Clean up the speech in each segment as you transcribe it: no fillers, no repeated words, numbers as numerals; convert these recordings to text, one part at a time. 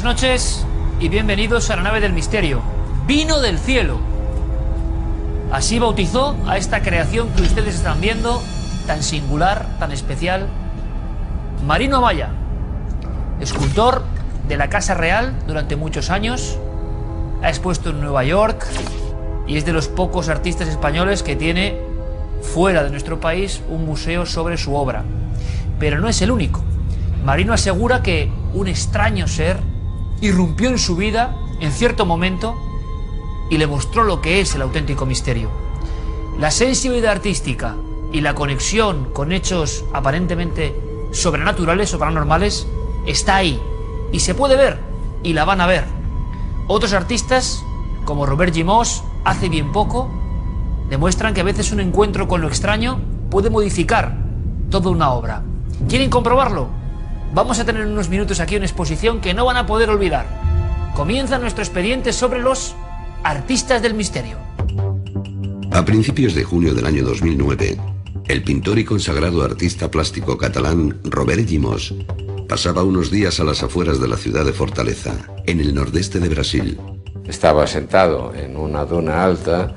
noches y bienvenidos a la nave del misterio. Vino del cielo. Así bautizó a esta creación que ustedes están viendo, tan singular, tan especial, Marino Amaya, escultor de la Casa Real durante muchos años, ha expuesto en Nueva York y es de los pocos artistas españoles que tiene fuera de nuestro país un museo sobre su obra. Pero no es el único. Marino asegura que un extraño ser irrumpió en su vida en cierto momento y le mostró lo que es el auténtico misterio. La sensibilidad artística y la conexión con hechos aparentemente sobrenaturales o paranormales está ahí y se puede ver y la van a ver. Otros artistas, como Robert Gimos, hace bien poco, demuestran que a veces un encuentro con lo extraño puede modificar toda una obra. ¿Quieren comprobarlo? Vamos a tener en unos minutos aquí una exposición que no van a poder olvidar. Comienza nuestro expediente sobre los artistas del misterio. A principios de junio del año 2009, el pintor y consagrado artista plástico catalán Robert Gimos pasaba unos días a las afueras de la ciudad de Fortaleza, en el nordeste de Brasil. Estaba sentado en una duna alta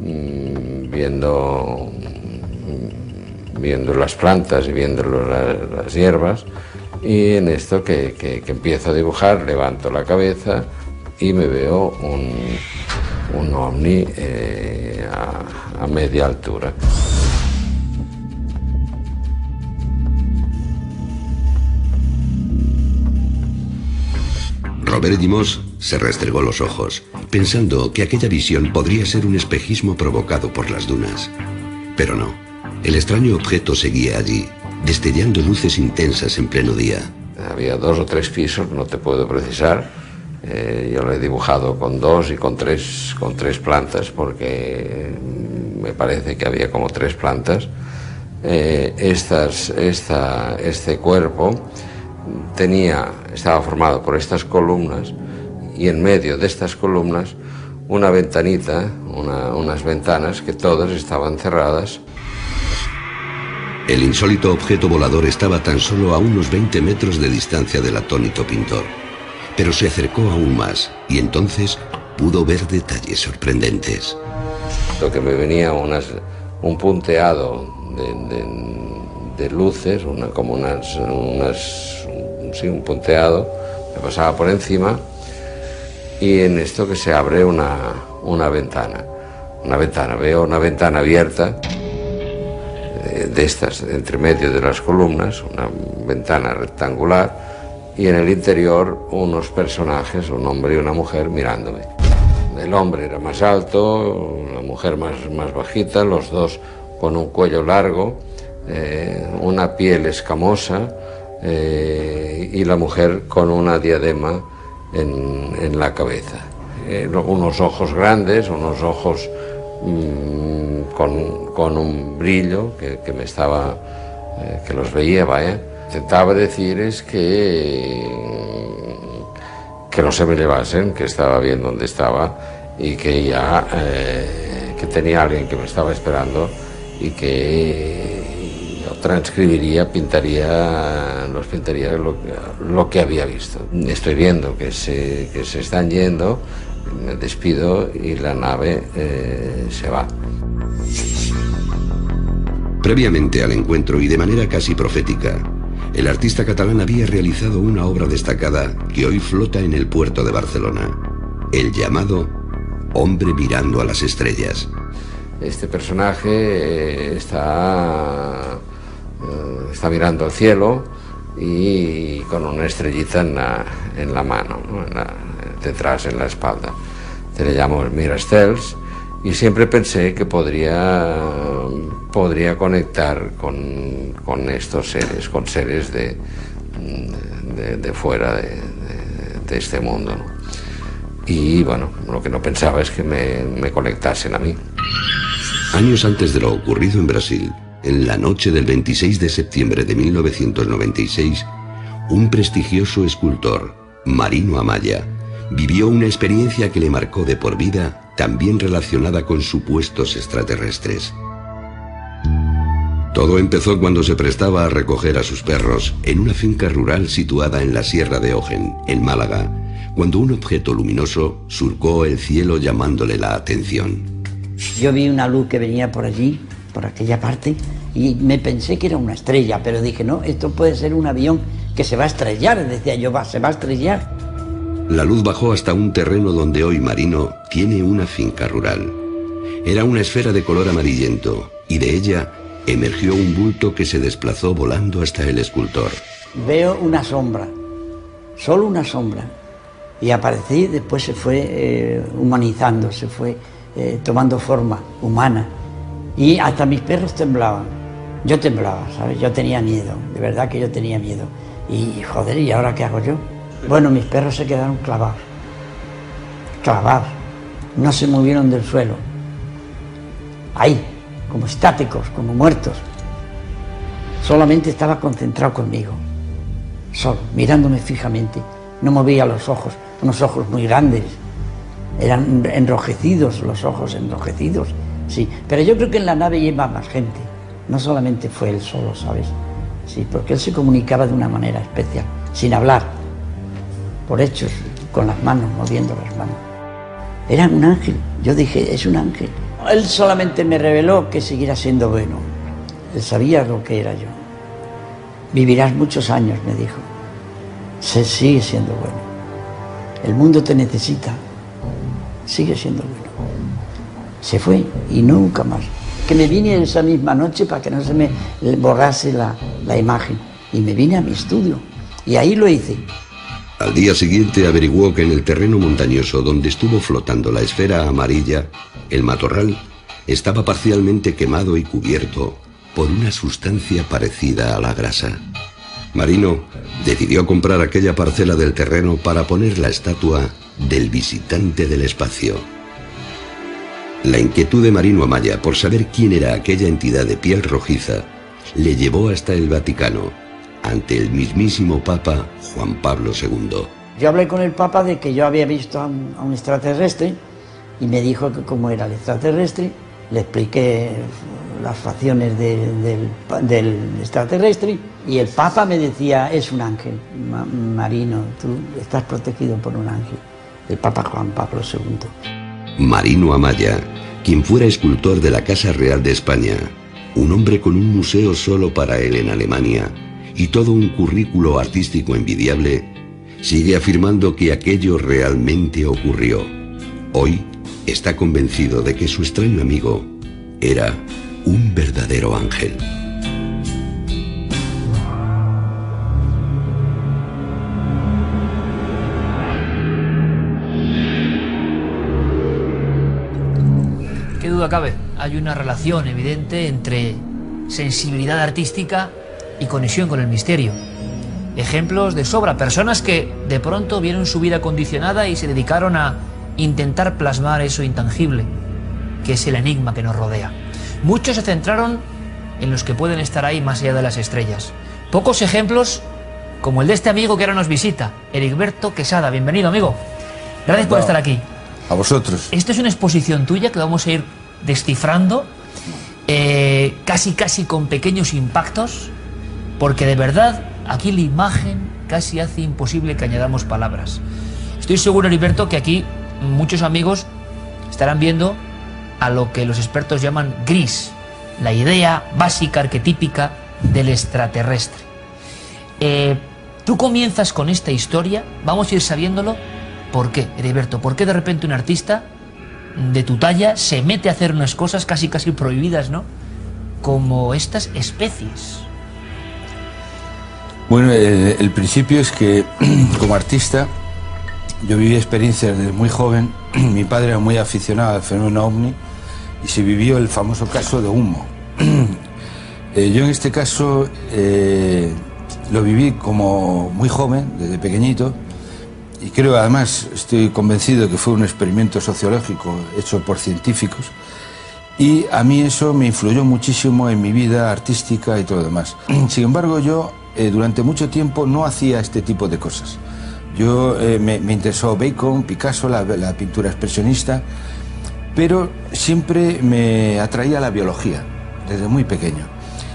viendo las plantas y viendo las hierbas, y en esto que empiezo a dibujar levanto la cabeza y me veo un ovni a media altura. Robert Gimos se restregó los ojos, pensando que aquella visión podría ser un espejismo provocado por las dunas. Pero no, el extraño objeto seguía allí, destellando luces intensas en pleno día. Había 2 o 3 pisos, no te puedo precisar. Yo lo he dibujado con 2 y con tres plantas, porque me parece que había como 3 plantas. Este cuerpo estaba formado por estas columnas, y en medio de estas columnas una ventanita, unas ventanas que todas estaban cerradas. El insólito objeto volador estaba tan solo a unos 20 metros de distancia del atónito pintor, pero se acercó aún más y entonces pudo ver detalles sorprendentes. Lo que me venía un punteado de luces, un punteado, me pasaba por encima, y en esto que se abre una ventana, veo una ventana abierta de estas, entre medio de las columnas, una ventana rectangular, y en el interior unos personajes, un hombre y una mujer, mirándome. El hombre era más alto, la mujer más bajita, los dos con un cuello largo, una piel escamosa, y la mujer con una diadema en la cabeza. Unos ojos grandes, unos ojos con un brillo que los veía, vaya. Intentaba decir es que no se me llevasen, que estaba bien donde estaba, y que ya que tenía alguien que me estaba esperando, y que yo transcribiría, los pintaría lo que había visto. Estoy viendo que se están yendo, me despido y la nave se va. Previamente al encuentro y de manera casi profética, el artista catalán había realizado una obra destacada que hoy flota en el puerto de Barcelona, el llamado Hombre mirando a las estrellas. Este personaje está mirando al cielo y con una estrellita en la mano, ¿no? Detrás, en la espalda. Le llamo Mirastels, y siempre pensé que podría conectar con estos seres, con seres de fuera de este mundo, ¿no? Y bueno, lo que no pensaba es que me conectasen a mí. Años antes de lo ocurrido en Brasil, en la noche del 26 de septiembre de 1996, un prestigioso escultor, Marino Amaya, vivió una experiencia que le marcó de por vida, también relacionada con supuestos extraterrestres. Todo empezó cuando se prestaba a recoger a sus perros en una finca rural situada en la Sierra de Ogen, en Málaga, cuando un objeto luminoso surcó el cielo llamándole la atención. Yo vi una luz que venía por allí, por aquella parte, y me pensé que era una estrella, pero dije, no, esto puede ser un avión que se va a estrellar, decía yo, se va a estrellar. La luz bajó hasta un terreno donde hoy Marino tiene una finca rural. Era una esfera de color amarillento, y de ella emergió un bulto que se desplazó volando hasta el escultor. Veo una sombra, solo una sombra, y aparecí, después se fue humanizando, se fue tomando forma humana, y hasta mis perros temblaban. Yo temblaba, ¿sabes? Yo tenía miedo, de verdad que yo tenía miedo. Y joder, ¿y ahora qué hago yo? Bueno, mis perros se quedaron clavados, no se movieron del suelo, ahí, como estáticos, como muertos. Solamente estaba concentrado conmigo, solo, mirándome fijamente. No movía los ojos, unos ojos muy grandes, eran enrojecidos, los ojos enrojecidos, sí. Pero yo creo que en la nave lleva más gente, no solamente fue él solo, ¿sabes? Sí, porque él se comunicaba de una manera especial, sin hablar, por hechos, con las manos, moviendo las manos. Era un ángel, yo dije, es un ángel. Él solamente me reveló que siguiera siendo bueno. Él sabía lo que era yo. Vivirás muchos años, me dijo. Se sigue siendo bueno. El mundo te necesita. Sigue siendo bueno. Se fue y nunca más. Que me vine esa misma noche para que no se me borrase la imagen. Y me vine a mi estudio. Y ahí lo hice. Al día siguiente averiguó que en el terreno montañoso donde estuvo flotando la esfera amarilla, el matorral estaba parcialmente quemado y cubierto por una sustancia parecida a la grasa. Marino decidió comprar aquella parcela del terreno para poner la estatua del visitante del espacio. La inquietud de Marino Amaya por saber quién era aquella entidad de piel rojiza le llevó hasta el Vaticano, ante el mismísimo Papa Juan Pablo II. Yo hablé con el Papa de que yo había visto a un extraterrestre y me dijo que cómo era el extraterrestre. Le expliqué las facciones del extraterrestre y el Papa me decía, es un ángel, Marino, tú estás protegido por un ángel. El Papa Juan Pablo II. Marino Amaya, quien fuera escultor de la Casa Real de España, un hombre con un museo solo para él en Alemania y todo un currículo artístico envidiable, sigue afirmando que aquello realmente ocurrió. Hoy está convencido de que su extraño amigo era un verdadero ángel. ¿Qué duda cabe? Hay una relación evidente entre sensibilidad artística y conexión con el misterio. Ejemplos de sobra, personas que de pronto vieron su vida condicionada y se dedicaron a intentar plasmar eso intangible, que es el enigma que nos rodea. Muchos se centraron en los que pueden estar ahí más allá de las estrellas. Pocos ejemplos como el de este amigo que ahora nos visita, Ericberto Quesada. Bienvenido, amigo. Gracias por estar aquí. A vosotros. Esto es una exposición tuya que vamos a ir descifrando, casi con pequeños impactos, porque de verdad aquí la imagen casi hace imposible que añadamos palabras. Estoy seguro, Heriberto, que aquí muchos amigos estarán viendo a lo que los expertos llaman gris, la idea básica, arquetípica del extraterrestre. Tú comienzas con esta historia, vamos a ir sabiéndolo. ¿Por qué, Heriberto? ¿Por qué de repente un artista de tu talla se mete a hacer unas cosas casi prohibidas, ¿no? Como estas especies. Bueno, el principio es que como artista yo viví experiencias desde muy joven. Mi padre era muy aficionado al fenómeno ovni y se vivió el famoso caso de Humo. Yo en este caso lo viví como muy joven, desde pequeñito, y creo, además, estoy convencido de que fue un experimento sociológico hecho por científicos, y a mí eso me influyó muchísimo en mi vida artística y todo lo demás. Sin embargo, yo durante mucho tiempo no hacía este tipo de cosas. Yo me interesó Bacon, Picasso, la pintura expresionista, pero siempre me atraía la biología, desde muy pequeño.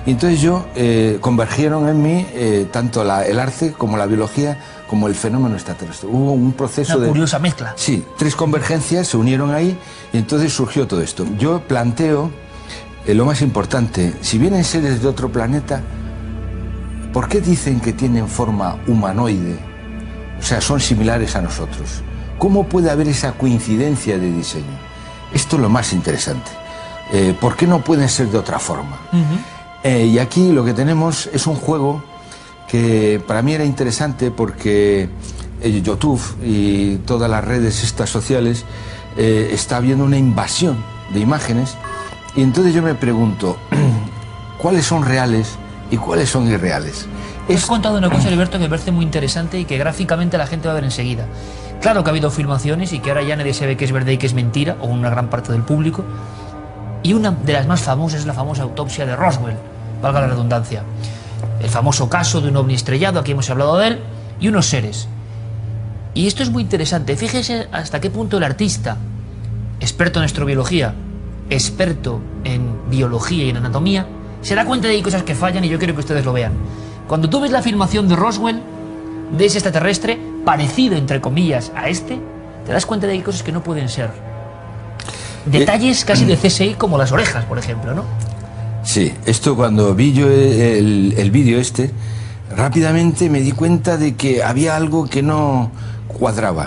Y entonces convergieron en mí tanto el arte como la biología como el fenómeno extraterrestre. Hubo un proceso Una curiosa mezcla. Sí, 3 convergencias se unieron ahí y entonces surgió todo esto. Yo planteo lo más importante, si vienen seres de otro planeta, ¿por qué dicen que tienen forma humanoide? O sea, son similares a nosotros. ¿Cómo puede haber esa coincidencia de diseño? Esto es lo más interesante. ¿Por qué no pueden ser de otra forma? Y aquí lo que tenemos es un juego que para mí era interesante porque YouTube y todas las redes estas sociales está habiendo una invasión de imágenes y entonces yo me pregunto ¿cuáles son reales y cuáles son irreales? Has contado una cosa, Heriberto, que me parece muy interesante y que gráficamente la gente va a ver enseguida. Claro que ha habido filmaciones y que ahora ya nadie sabe qué es verdad y qué es mentira, o una gran parte del público. Y una de las más famosas es la famosa autopsia de Roswell, valga la redundancia. El famoso caso de un ovni estrellado, aquí hemos hablado de él, y unos seres. Y esto es muy interesante. Fíjese hasta qué punto el artista, experto en astrobiología, experto en biología y en anatomía, se da cuenta de que hay cosas que fallan y yo quiero que ustedes lo vean. Cuando tú ves la filmación de Roswell, de ese extraterrestre, parecido, entre comillas, a este, te das cuenta de que hay cosas que no pueden ser. Detalles casi de CSI como las orejas, por ejemplo, ¿no? Sí, esto cuando vi yo el vídeo rápidamente me di cuenta de que había algo que no cuadraba.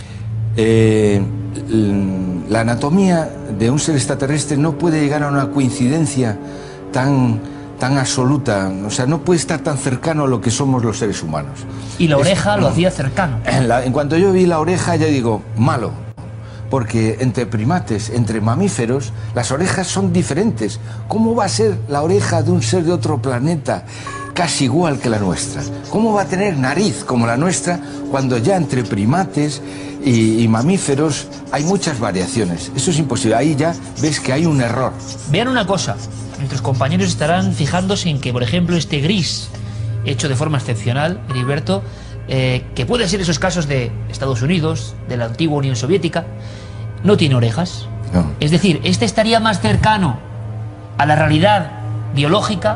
La anatomía de un ser extraterrestre no puede llegar a una coincidencia tan absoluta, o sea, no puede estar tan cercano a lo que somos los seres humanos. Y la oreja lo hacía cercano. En cuanto yo vi la oreja, ya digo, malo. Porque entre primates, entre mamíferos, las orejas son diferentes. ¿Cómo va a ser la oreja de un ser de otro planeta casi igual que la nuestra? ¿Cómo va a tener nariz como la nuestra cuando ya entre primates y mamíferos hay muchas variaciones? Eso es imposible. Ahí ya ves que hay un error. Vean una cosa. Nuestros compañeros estarán fijándose en que, por ejemplo, este gris, hecho de forma excepcional, Heriberto, que puede ser esos casos de Estados Unidos, de la antigua Unión Soviética, no tiene orejas. No. Es decir, este estaría más cercano a la realidad biológica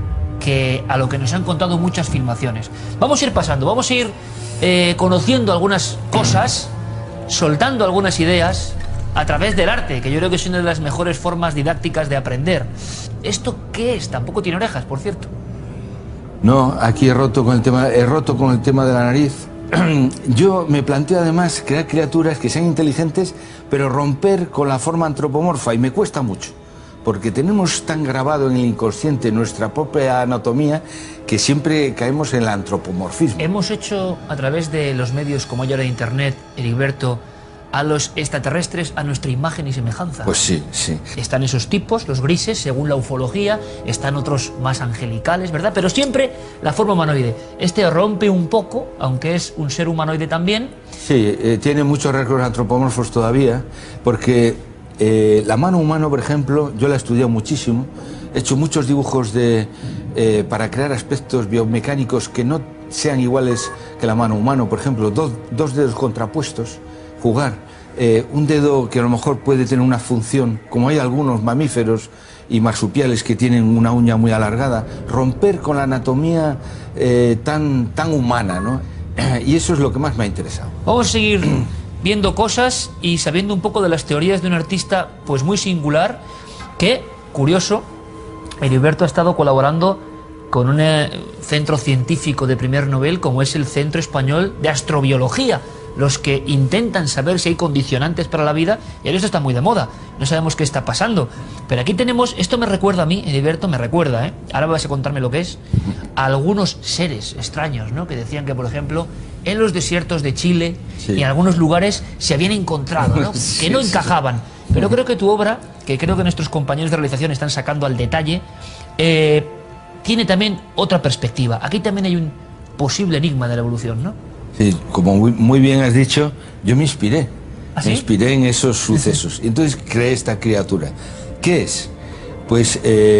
que a lo que nos han contado muchas filmaciones. Vamos a ir pasando, vamos a ir conociendo algunas cosas, soltando algunas ideas a través del arte, que yo creo que es una de las mejores formas didácticas de aprender. ¿Esto qué es? Tampoco tiene orejas, por cierto. No, aquí he roto con el tema de la nariz. Yo me planteo además crear criaturas que sean inteligentes, pero romper con la forma antropomorfa, y me cuesta mucho, porque tenemos tan grabado en el inconsciente nuestra propia anatomía que siempre caemos en el antropomorfismo. Hemos hecho a través de los medios como hay ahora de internet, Heriberto, a los extraterrestres a nuestra imagen y semejanza. Pues sí, sí. Están esos tipos, los grises, según la ufología, están otros más angelicales, ¿verdad? Pero siempre la forma humanoide. Este rompe un poco, aunque es un ser humanoide también. Sí, tiene muchos rasgos antropomorfos todavía, porque la mano humana, por ejemplo, yo la he estudiado muchísimo, he hecho muchos dibujos para crear aspectos biomecánicos que no sean iguales que la mano humana. Por ejemplo, dos dedos contrapuestos, jugar, un dedo que a lo mejor puede tener una función, como hay algunos mamíferos y marsupiales que tienen una uña muy alargada, romper con la anatomía tan humana, ¿no? Y eso es lo que más me ha interesado. Vamos a seguir viendo cosas y sabiendo un poco de las teorías de un artista pues muy singular que, curioso, Heriberto ha estado colaborando con un centro científico de primer nivel como es el Centro Español de Astrobiología, los que intentan saber si hay condicionantes para la vida, y ahora esto está muy de moda, no sabemos qué está pasando. Pero aquí tenemos, esto me recuerda a mí, Heriberto, me recuerda, ahora vas a contarme lo que es, a algunos seres extraños, ¿no? Que decían que, por ejemplo, en los desiertos de Chile y en algunos lugares se habían encontrado, ¿no? Que no encajaban. Pero creo que tu obra, que creo que nuestros compañeros de realización están sacando al detalle, tiene también otra perspectiva. Aquí también hay un posible enigma de la evolución, ¿no? Sí, como muy bien has dicho, yo me inspiré. ¿Ah, sí? Me inspiré en esos sucesos. Y entonces creé esta criatura. ¿Qué es? Pues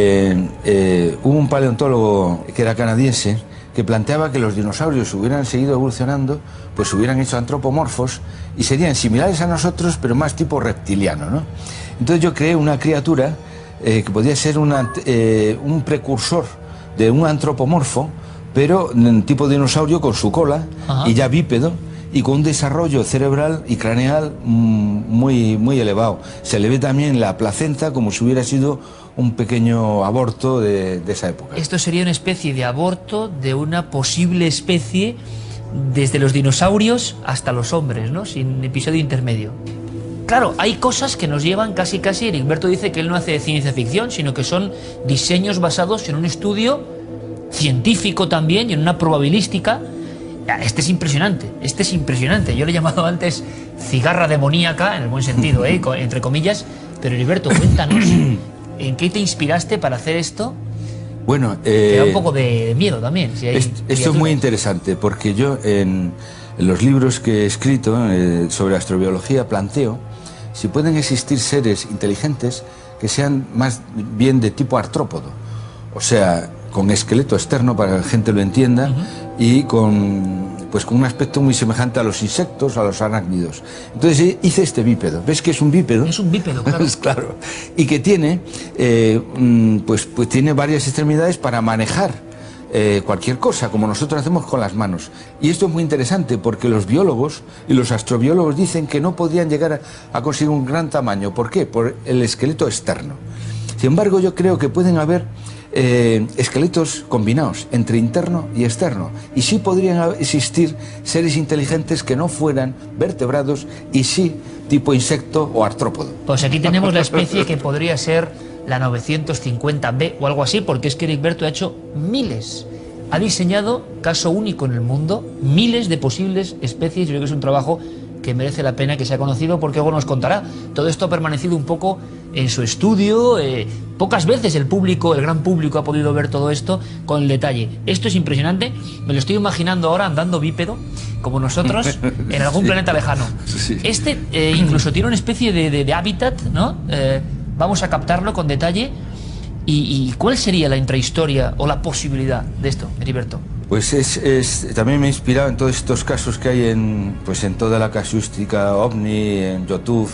hubo un paleontólogo que era canadiense que planteaba que los dinosaurios hubieran seguido evolucionando, pues hubieran hecho antropomorfos y serían similares a nosotros, pero más tipo reptiliano, ¿no? Entonces yo creé una criatura que podía ser un precursor de un antropomorfo, pero en tipo dinosaurio con su cola. Ajá. Y ya bípedo, y con un desarrollo cerebral y craneal muy elevado. Se le ve también la placenta como si hubiera sido un pequeño aborto de esa época. Esto sería una especie de aborto de una posible especie desde los dinosaurios hasta los hombres, ¿no? Sin episodio intermedio. Claro, hay cosas que nos llevan casi... Herigberto dice que él no hace ciencia ficción, sino que son diseños basados en un estudio científico también y en una probabilística. Este es impresionante. Yo le he llamado antes cigarra demoníaca, en el buen sentido, entre comillas. Pero Herigberto, cuéntanos, ¿en qué te inspiraste para hacer esto? Bueno, te da un poco de miedo también. Si hay esto es muy interesante, porque yo en los libros que he escrito sobre astrobiología planteo si pueden existir seres inteligentes que sean más bien de tipo artrópodo, o sea, con esqueleto externo para que la gente lo entienda, y con un aspecto muy semejante a los insectos, a los arácnidos. Entonces hice este bípedo. ¿Ves que es un bípedo? Es un bípedo, claro. Claro. Y que tiene, tiene varias extremidades para manejar cualquier cosa, como nosotros hacemos con las manos. Y esto es muy interesante porque los biólogos y los astrobiólogos dicen que no podían llegar a conseguir un gran tamaño. ¿Por qué? Por el esqueleto externo. Sin embargo, yo creo que pueden haber esqueletos combinados entre interno y externo, y sí podrían existir seres inteligentes que no fueran vertebrados y sí tipo insecto o artrópodo. Pues aquí tenemos la especie que podría ser la 950b o algo así, porque es que Herigberto ha hecho miles, ha diseñado, caso único en el mundo, miles de posibles especies. Yo creo que es un trabajo que merece la pena que sea conocido, porque luego nos contará. Todo esto ha permanecido un poco en su estudio, pocas veces el gran público ha podido ver todo esto con el detalle. Esto es impresionante, me lo estoy imaginando ahora andando bípedo, como nosotros, en algún planeta lejano. Sí. Este incluso tiene una especie de hábitat, ¿no? Vamos a captarlo con detalle. ¿Y cuál sería la intrahistoria o la posibilidad de esto, Herigberto? Pues también me he inspirado en todos estos casos que hay en toda la casuística OVNI, en YouTube.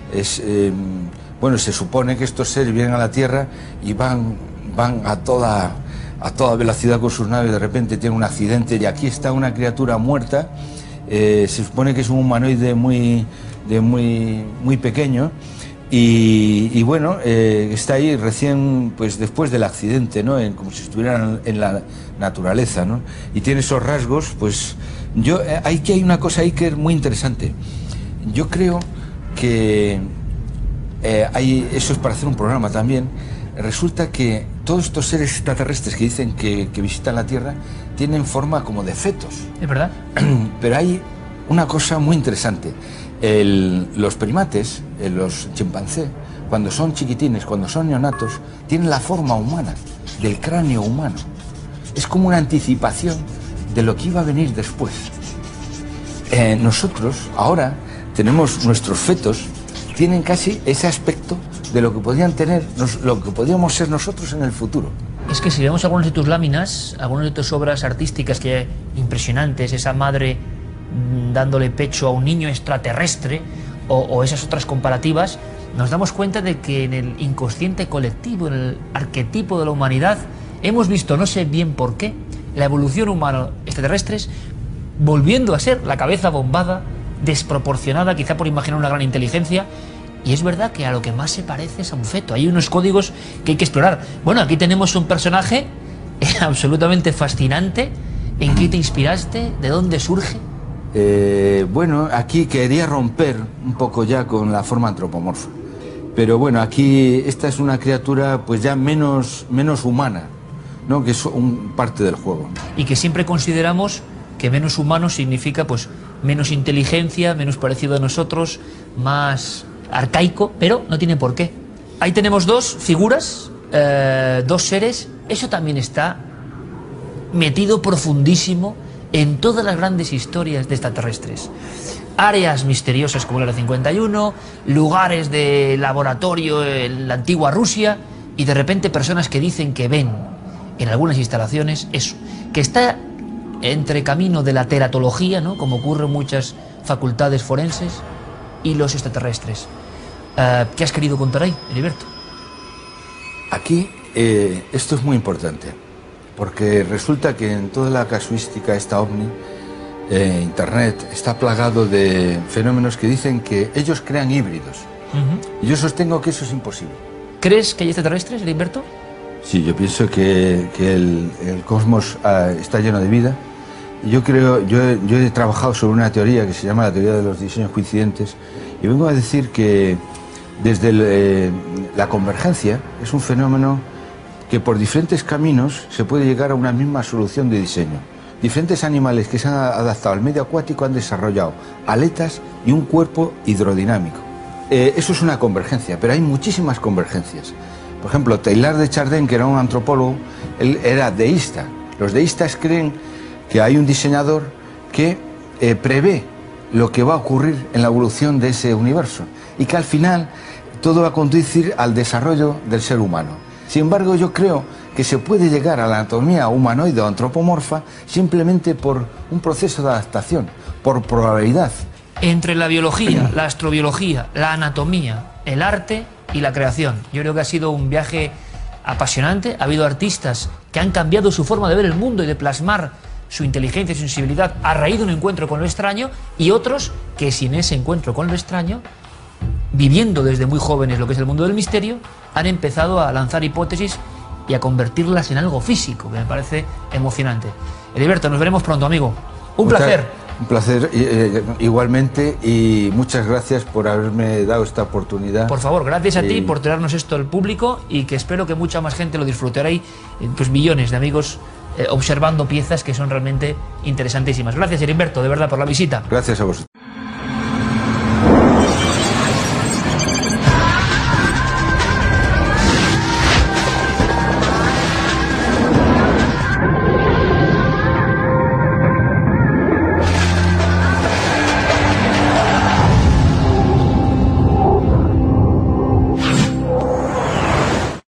Se supone que estos seres vienen a la Tierra y van a toda velocidad con sus naves. De repente tienen un accidente y aquí está una criatura muerta. Se supone que es un humanoide muy pequeño. Y está ahí recién, después del accidente, ¿no? Como si estuvieran en la naturaleza, ¿no? Y tiene esos rasgos, hay una cosa ahí que es muy interesante. Yo creo que eso es para hacer un programa también. Resulta que todos estos seres extraterrestres que dicen que visitan la Tierra tienen forma como de fetos. ¿Es verdad? Pero hay una cosa muy interesante. Los primates, los chimpancés, cuando son chiquitines, cuando son neonatos, tienen la forma humana, del cráneo humano. Es como una anticipación de lo que iba a venir después. Nosotros, ahora, tenemos nuestros fetos, tienen casi ese aspecto de lo que podían tener, lo que podíamos ser nosotros en el futuro. Es que si vemos algunas de tus láminas, algunas de tus obras artísticas que impresionantes, esa madre dándole pecho a un niño extraterrestre o esas otras comparativas, nos damos cuenta de que en el inconsciente colectivo, en el arquetipo de la humanidad, hemos visto, no sé bien por qué, la evolución humana extraterrestres volviendo a ser la cabeza bombada, desproporcionada, quizá por imaginar una gran inteligencia. Y es verdad que a lo que más se parece es a un feto. Hay unos códigos que hay que explorar. Bueno, aquí tenemos un personaje absolutamente fascinante. ¿En qué te inspiraste? ¿De dónde surge? Aquí quería romper un poco ya con la forma antropomorfa. Pero bueno, aquí esta es una criatura ya menos humana, ¿no? Que es parte del juego. Y que siempre consideramos que menos humano significa menos inteligencia, menos parecido a nosotros, más arcaico, pero no tiene por qué. Ahí tenemos dos figuras, dos seres. Eso también está metido profundísimo en todas las grandes historias de extraterrestres. Áreas misteriosas como el Área 51, lugares de laboratorio en la antigua Rusia, y de repente personas que dicen que ven en algunas instalaciones eso, que está entre camino de la teratología, ¿no? Como ocurre en muchas facultades forenses, y los extraterrestres. ¿Qué has querido contar ahí, Herigberto? Aquí esto es muy importante, porque resulta que en toda la casuística esta OVNI, Internet, está plagado de fenómenos que dicen que ellos crean híbridos. Y yo sostengo que eso es imposible. ¿Crees que hay extraterrestres, Heriberto? Sí, yo pienso que el cosmos está lleno de vida. Y yo he trabajado sobre una teoría que se llama la teoría de los diseños coincidentes, y vengo a decir que desde la convergencia es un fenómeno que por diferentes caminos se puede llegar a una misma solución de diseño. Diferentes animales que se han adaptado al medio acuático han desarrollado aletas y un cuerpo hidrodinámico. Eso es una convergencia, pero hay muchísimas convergencias. Por ejemplo, Teilhard de Chardin, que era un antropólogo, él era deísta. Los deístas creen que hay un diseñador que prevé lo que va a ocurrir en la evolución de ese universo y que al final todo va a conducir al desarrollo del ser humano. Sin embargo, yo creo que se puede llegar a la anatomía humanoide o antropomorfa simplemente por un proceso de adaptación, por probabilidad. Entre la biología, la astrobiología, la anatomía, el arte y la creación. Yo creo que ha sido un viaje apasionante. Ha habido artistas que han cambiado su forma de ver el mundo y de plasmar su inteligencia y sensibilidad a raíz de un encuentro con lo extraño, y otros que sin ese encuentro con lo extraño, viviendo desde muy jóvenes lo que es el mundo del misterio, han empezado a lanzar hipótesis y a convertirlas en algo físico, que me parece emocionante. Heriberto, nos veremos pronto, amigo. Un placer. Un placer igualmente, y muchas gracias por haberme dado esta oportunidad. Por favor, gracias a ti por traernos esto al público, y que espero que mucha más gente lo disfrutará, y pues millones de amigos observando piezas que son realmente interesantísimas. Gracias, Heriberto, de verdad, por la visita. Gracias a vosotros.